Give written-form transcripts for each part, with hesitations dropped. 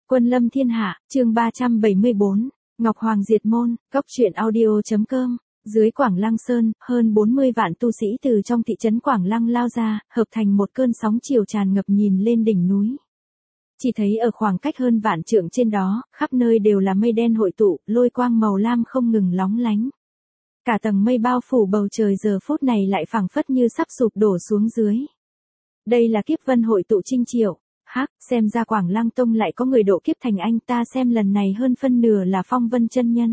Quân lâm thiên hạ, chương 374, Ngọc Hoàng diệt môn, Cóc truyện audio.com. Dưới Quảng Lăng Sơn, hơn 40 vạn tu sĩ từ trong thị trấn Quảng Lăng lao ra, hợp thành một cơn sóng chiều tràn ngập nhìn lên đỉnh núi. Chỉ thấy ở khoảng cách hơn vạn trượng trên đó, khắp nơi đều là mây đen hội tụ, lôi quang màu lam không ngừng lóng lánh. Cả tầng mây bao phủ bầu trời giờ phút này lại phảng phất như sắp sụp đổ xuống dưới. Đây là kiếp vân hội tụ trinh triệu. Hắc, xem ra Quảng Lăng Tông lại có người độ kiếp thành anh, ta xem lần này hơn phân nửa là Phong Vân chân nhân.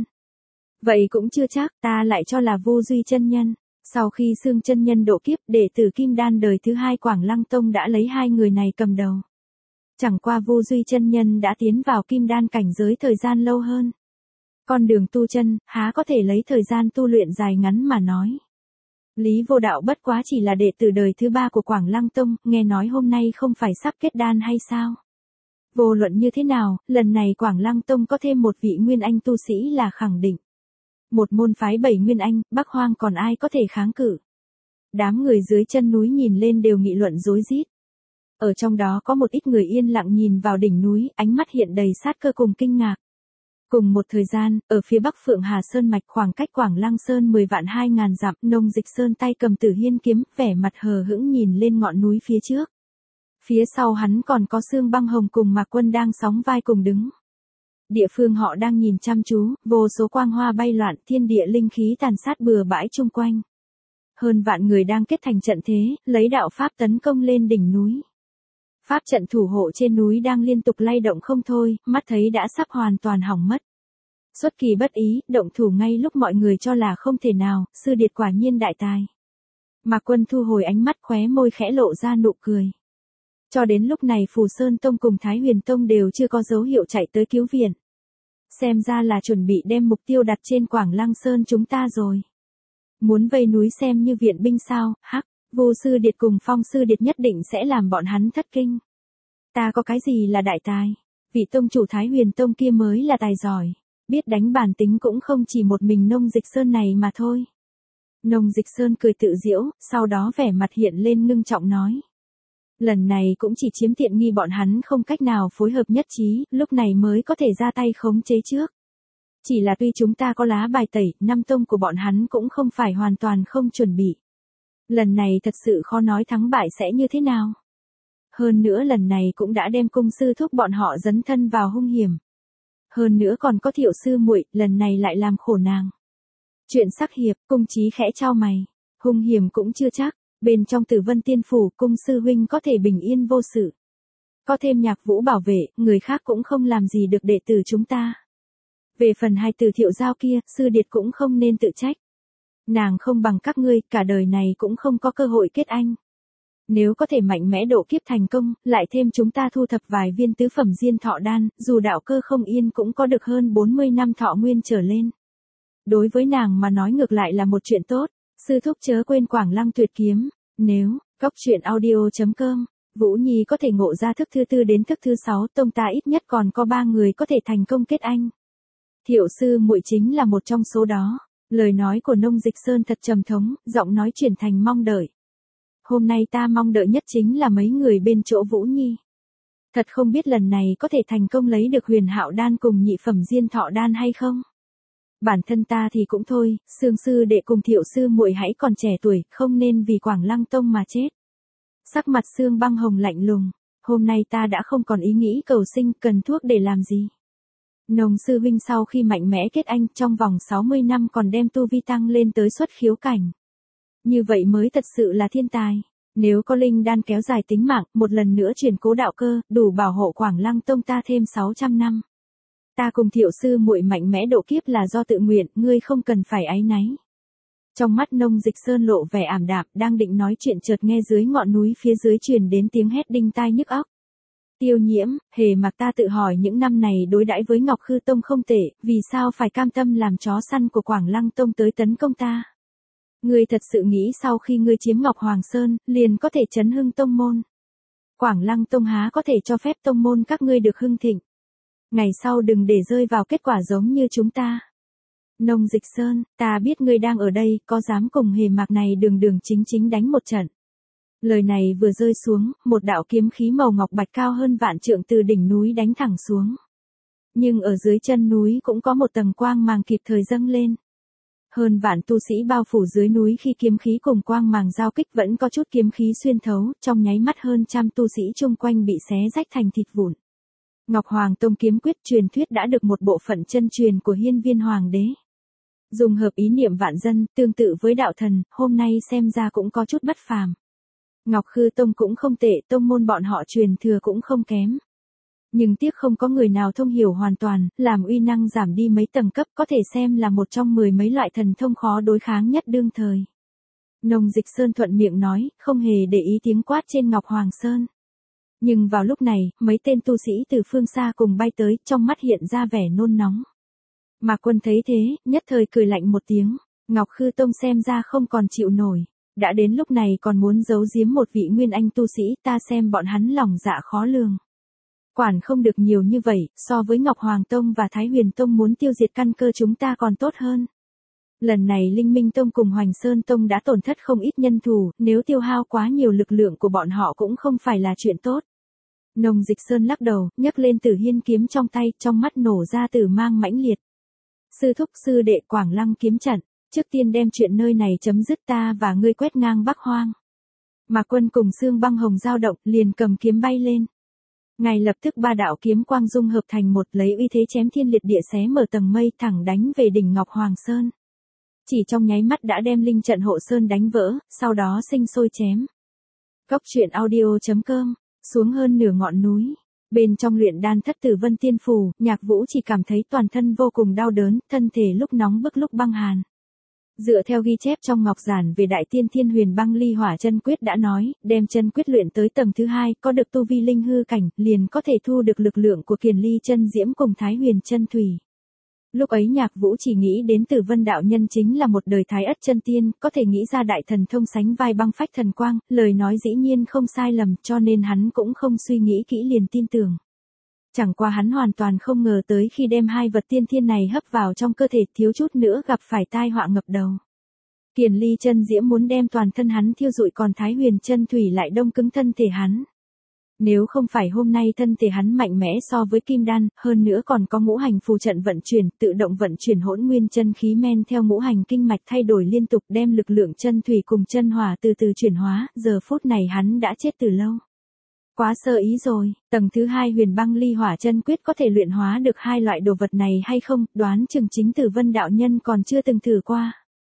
Vậy cũng chưa chắc, ta lại cho là Vô Duy chân nhân. Sau khi Xương chân nhân độ kiếp, đệ tử Kim Đan đời thứ hai Quảng Lăng Tông đã lấy hai người này cầm đầu. Chẳng qua Vô Duy chân nhân đã tiến vào Kim Đan cảnh giới thời gian lâu hơn. Con đường tu chân, há có thể lấy thời gian tu luyện dài ngắn mà nói. Lý Vô Đạo bất quá chỉ là đệ tử đời thứ ba của Quảng Lăng Tông, nghe nói hôm nay không phải sắp kết đan hay sao? Vô luận như thế nào, lần này Quảng Lăng Tông có thêm một vị Nguyên Anh tu sĩ là khẳng định. Một môn phái 7 Nguyên Anh, Bắc Hoang còn ai có thể kháng cự? Đám người dưới chân núi nhìn lên đều nghị luận rối rít. Ở trong đó có một ít người yên lặng nhìn vào đỉnh núi, ánh mắt hiện đầy sát cơ cùng kinh ngạc. Cùng một thời gian, ở phía bắc Phượng Hà Sơn mạch khoảng cách Quảng Lăng Sơn 10 vạn 2.000 dặm, Nông Dịch Sơn tay cầm Tử Hiên kiếm, vẻ mặt hờ hững nhìn lên ngọn núi phía trước. Phía sau hắn còn có Sương Băng Hồng cùng Mạc Quân đang sóng vai cùng đứng. Địa phương họ đang nhìn chăm chú, vô số quang hoa bay loạn, thiên địa linh khí tàn sát bừa bãi chung quanh. Hơn vạn người đang kết thành trận thế, lấy đạo pháp tấn công lên đỉnh núi. Pháp trận thủ hộ trên núi đang liên tục lay động không thôi, mắt thấy đã sắp hoàn toàn hỏng mất. Xuất kỳ bất ý, động thủ ngay lúc mọi người cho là không thể nào, sư điệt quả nhiên đại tài. Mạc Quân thu hồi ánh mắt, khóe môi khẽ lộ ra nụ cười. Cho đến lúc này Phù Sơn Tông cùng Thái Huyền Tông đều chưa có dấu hiệu chạy tới cứu viện. Xem ra là chuẩn bị đem mục tiêu đặt trên Quảng Lăng Sơn chúng ta rồi. Muốn vây núi xem như viện binh sao? Hắc, Vô sư điệt cùng Phong sư điệt nhất định sẽ làm bọn hắn thất kinh. Ta có cái gì là đại tài? Vị tông chủ Thái Huyền Tông kia mới là tài giỏi. Biết đánh bản tính cũng không chỉ một mình Nông Dịch Sơn này mà thôi. Nông Dịch Sơn cười tự giễu, sau đó vẻ mặt hiện lên ngưng trọng nói. Lần này cũng chỉ chiếm tiện nghi bọn hắn không cách nào phối hợp nhất trí, lúc này mới có thể ra tay khống chế trước. Chỉ là tuy chúng ta có lá bài tẩy, năm tông của bọn hắn cũng không phải hoàn toàn không chuẩn bị. Lần này thật sự khó nói thắng bại sẽ như thế nào. Hơn nữa lần này cũng đã đem cung sư thúc bọn họ dấn thân vào hung hiểm. Hơn nữa còn có Thiệu sư muội, lần này lại làm khổ nàng. Chuyện sắc hiệp, Cung Chí khẽ chau mày. Hung hiểm cũng chưa chắc, bên trong Tử Vân Tiên Phủ, Cung sư huynh có thể bình yên vô sự. Có thêm Nhạc Vũ bảo vệ, người khác cũng không làm gì được đệ tử chúng ta. Về phần hai tử Thiệu giao kia, sư điệt cũng không nên tự trách. Nàng không bằng các ngươi, cả đời này cũng không có cơ hội kết anh. Nếu có thể mạnh mẽ độ kiếp thành công, lại thêm chúng ta thu thập vài viên tứ phẩm diên thọ đan, dù đạo cơ không yên cũng có được hơn 40 năm thọ nguyên trở lên. Đối với nàng mà nói ngược lại là một chuyện tốt, sư thúc chớ quên Quảng Lăng tuyệt kiếm, nếu, Cóc truyện audio.com, Vũ Nhi có thể ngộ ra thức thứ 4 đến thức thứ 6, tông ta ít nhất còn có 3 người có thể thành công kết anh. Thiệu sư muội chính là một trong số đó. Lời nói của Nông Dịch Sơn thật trầm thống, giọng nói chuyển thành mong đợi. Hôm nay ta mong đợi nhất chính là mấy người bên chỗ Vũ Nhi. Thật không biết lần này có thể thành công lấy được Huyền Hạo đan cùng nhị phẩm diên thọ đan hay không? Bản thân ta thì cũng thôi, Sương sư đệ cùng Thiệu sư muội hãy còn trẻ tuổi, không nên vì Quảng Lăng Tông mà chết. Sắc mặt Sương Băng Hồng lạnh lùng, hôm nay ta đã không còn ý nghĩ cầu sinh, cần thuốc để làm gì? Nông sư huynh sau khi mạnh mẽ kết anh trong vòng 60 năm còn đem tu vi tăng lên tới xuất khiếu cảnh. Như vậy mới thật sự là thiên tài. Nếu có linh đan kéo dài tính mạng, một lần nữa chuyển cố đạo cơ, đủ bảo hộ Quảng Lăng Tông ta thêm 600 năm. Ta cùng Thiệu sư muội mạnh mẽ độ kiếp là do tự nguyện, ngươi không cần phải áy náy. Trong mắt Nông Dịch Sơn lộ vẻ ảm đạm, đang định nói chuyện chợt nghe dưới ngọn núi phía dưới truyền đến tiếng hét đinh tai nhức óc. Tiêu Nhiễm, hề mặc ta tự hỏi những năm này đối đãi với Ngọc Khư Tông không tệ, vì sao phải cam tâm làm chó săn của Quảng Lăng Tông tới tấn công ta? Ngươi thật sự nghĩ sau khi ngươi chiếm Ngọc Hoàng Sơn, liền có thể chấn hưng tông môn? Quảng Lăng Tông há có thể cho phép tông môn các ngươi được hưng thịnh? Ngày sau đừng để rơi vào kết quả giống như chúng ta. Nông Dịch Sơn, ta biết ngươi đang ở đây, có dám cùng hề mạc này đường đường chính chính đánh một trận? Lời này vừa rơi xuống, một đạo kiếm khí màu ngọc bạch cao hơn vạn trượng từ đỉnh núi đánh thẳng xuống. Nhưng ở dưới chân núi cũng có một tầng quang màng kịp thời dâng lên. Hơn vạn tu sĩ bao phủ dưới núi khi kiếm khí cùng quang màng giao kích vẫn có chút kiếm khí xuyên thấu, trong nháy mắt hơn trăm tu sĩ chung quanh bị xé rách thành thịt vụn. Ngọc Hoàng Tông kiếm quyết truyền thuyết đã được một bộ phận chân truyền của Hiên Viên Hoàng đế. Dùng hợp ý niệm vạn dân, tương tự với đạo thần, hôm nay xem ra cũng có chút bất phàm. Ngọc Khư Tông cũng không tệ, tông môn bọn họ truyền thừa cũng không kém. Nhưng tiếc không có người nào thông hiểu hoàn toàn, làm uy năng giảm đi mấy tầng cấp, có thể xem là một trong 10 mấy loại thần thông khó đối kháng nhất đương thời. Nông Dịch Sơn thuận miệng nói, không hề để ý tiếng quát trên Ngọc Hoàng Sơn. Nhưng vào lúc này, mấy tên tu sĩ từ phương xa cùng bay tới, trong mắt hiện ra vẻ nôn nóng. Mạc Quân thấy thế, nhất thời cười lạnh một tiếng, Ngọc Khư Tông xem ra không còn chịu nổi. Đã đến lúc này còn muốn giấu giếm một vị nguyên anh tu sĩ, ta xem bọn hắn lòng dạ khó lường. Quản không được nhiều như vậy, so với Ngọc Hoàng Tông và Thái Huyền Tông muốn tiêu diệt căn cơ chúng ta còn tốt hơn. Lần này Linh Minh Tông cùng Hoành Sơn Tông đã tổn thất không ít nhân thủ, nếu tiêu hao quá nhiều lực lượng của bọn họ cũng không phải là chuyện tốt. Nông Dịch Sơn lắc đầu, nhấc lên Tử Hiên kiếm trong tay, trong mắt nổ ra tử mang mãnh liệt. Sư thúc sư đệ Quảng Lăng kiếm trận, trước tiên đem chuyện nơi này chấm dứt, ta và ngươi quét ngang Bắc Hoang. Mạc Quân cùng Sương Băng Hồng dao động, liền cầm kiếm bay lên. Ngay lập tức ba đạo kiếm quang dung hợp thành một, lấy uy thế chém thiên liệt địa xé mở tầng mây, thẳng đánh về đỉnh Ngọc Hoàng Sơn. Chỉ trong nháy mắt đã đem linh trận hộ sơn đánh vỡ, sau đó sinh sôi chém. Cốc truyện audio.com, xuống hơn nửa ngọn núi. Bên trong luyện đan thất Tử Vân Tiên Phủ, Nhạc Vũ chỉ cảm thấy toàn thân vô cùng đau đớn, thân thể lúc nóng bức lúc băng hàn. Dựa theo ghi chép trong ngọc giản về Đại Tiên Thiên Huyền Băng Ly Hỏa Chân Quyết đã nói, đem chân quyết luyện tới tầng thứ 2, có được tu vi linh hư cảnh, liền có thể thu được lực lượng của Kiền Ly Chân Diễm cùng Thái Huyền Chân Thủy. Lúc ấy Nhạc Vũ chỉ nghĩ đến Tử Vân đạo nhân chính là một đời Thái Ất chân tiên, có thể nghĩ ra đại thần thông sánh vai băng phách thần quang, lời nói dĩ nhiên không sai lầm, cho nên hắn cũng không suy nghĩ kỹ liền tin tưởng. Chẳng qua hắn hoàn toàn không ngờ tới khi đem hai vật tiên thiên này hấp vào trong cơ thể, thiếu chút nữa gặp phải tai họa ngập đầu. Kiền Ly Chân Diễm muốn đem toàn thân hắn thiêu rụi, còn Thái Huyền Chân Thủy lại đông cứng thân thể hắn. Nếu không phải hôm nay thân thể hắn mạnh mẽ so với kim đan, hơn nữa còn có ngũ hành phù trận vận chuyển, tự động vận chuyển hỗn nguyên chân khí men theo ngũ hành kinh mạch thay đổi liên tục, đem lực lượng chân thủy cùng chân hỏa từ từ chuyển hóa, giờ phút này hắn đã chết từ lâu. Quá sơ ý rồi, tầng thứ 2 Huyền Băng Ly Hỏa Chân Quyết có thể luyện hóa được hai loại đồ vật này hay không, đoán chừng chính Tử Vân đạo nhân còn chưa từng thử qua.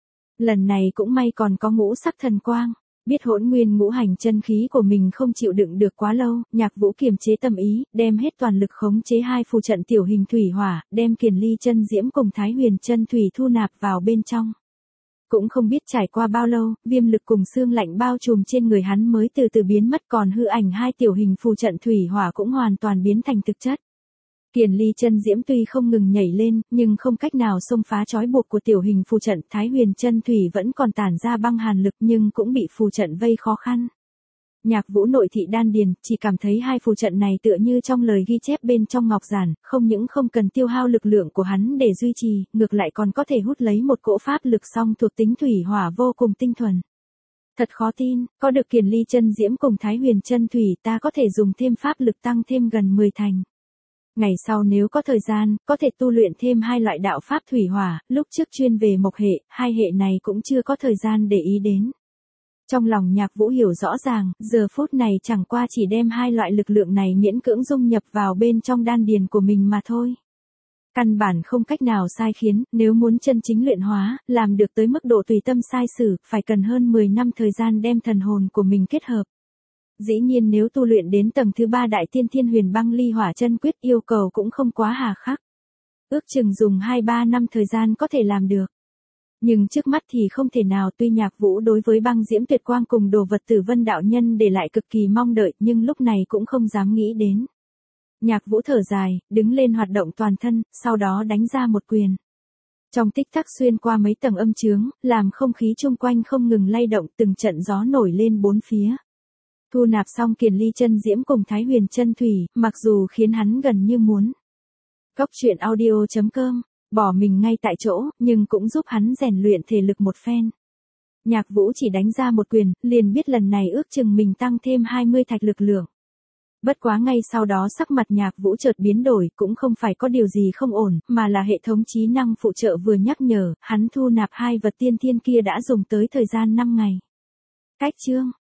Lần này cũng may còn có ngũ sắc thần quang. Biết hỗn nguyên ngũ hành chân khí của mình không chịu đựng được quá lâu, Nhạc Vũ kiềm chế tâm ý, đem hết toàn lực khống chế hai phù trận tiểu hình thủy hỏa, đem Kiền Ly Chân Diễm cùng Thái Huyền Chân Thủy thu nạp vào bên trong. Cũng không biết trải qua bao lâu, viêm lực cùng xương lạnh bao trùm trên người hắn mới từ từ biến mất, còn hư ảnh hai tiểu hình phù trận thủy hỏa cũng hoàn toàn biến thành thực chất. Kiền Ly Chân Diễm tuy không ngừng nhảy lên, nhưng không cách nào xông phá trói buộc của tiểu hình phù trận, Thái Huyền Chân Thủy vẫn còn tản ra băng hàn lực nhưng cũng bị phù trận vây khó khăn. Nhạc Vũ nội thị đan điền, chỉ cảm thấy hai phù trận này tựa như trong lời ghi chép bên trong ngọc giản, không những không cần tiêu hao lực lượng của hắn để duy trì, ngược lại còn có thể hút lấy một cỗ pháp lực song thuộc tính thủy hỏa vô cùng tinh thuần. Thật khó tin, có được Kiền Ly Chân Diễm cùng Thái Huyền Chân Thủy, ta có thể dùng thêm pháp lực tăng thêm gần 10 thành. Ngày sau nếu có thời gian, có thể tu luyện thêm hai loại đạo pháp thủy hỏa, lúc trước chuyên về mộc hệ, hai hệ này cũng chưa có thời gian để ý đến. Trong lòng Nhạc Vũ hiểu rõ ràng, giờ phút này chẳng qua chỉ đem hai loại lực lượng này miễn cưỡng dung nhập vào bên trong đan điền của mình mà thôi. Căn bản không cách nào sai khiến, nếu muốn chân chính luyện hóa, làm được tới mức độ tùy tâm sai sử, phải cần hơn 10 năm thời gian đem thần hồn của mình kết hợp. Dĩ nhiên nếu tu luyện đến tầng thứ 3 Đại Tiên Thiên Huyền Băng Ly Hỏa Chân Quyết, yêu cầu cũng không quá hà khắc. Ước chừng dùng 2-3 năm thời gian có thể làm được. Nhưng trước mắt thì không thể nào, tuy Nhạc Vũ đối với băng diễm tuyệt quang cùng đồ vật Tử Vân đạo nhân để lại cực kỳ mong đợi, nhưng lúc này cũng không dám nghĩ đến. Nhạc Vũ thở dài, đứng lên hoạt động toàn thân, sau đó đánh ra một quyền. Trong tích tắc xuyên qua mấy tầng âm chướng, làm không khí chung quanh không ngừng lay động, từng trận gió nổi lên bốn phía. Thu nạp xong Kiền Ly Chân Diễm cùng Thái Huyền Chân Thủy, mặc dù khiến hắn gần như muốn. Cốc truyện audio.com, bỏ mình ngay tại chỗ, nhưng cũng giúp hắn rèn luyện thể lực một phen. Nhạc Vũ chỉ đánh ra một quyền, liền biết lần này ước chừng mình tăng thêm 20 thạch lực lượng. Bất quá ngay sau đó sắc mặt Nhạc Vũ chợt biến đổi, cũng không phải có điều gì không ổn, mà là hệ thống trí năng phụ trợ vừa nhắc nhở, hắn thu nạp 2 vật tiên thiên kia đã dùng tới thời gian 5 ngày. Cách chương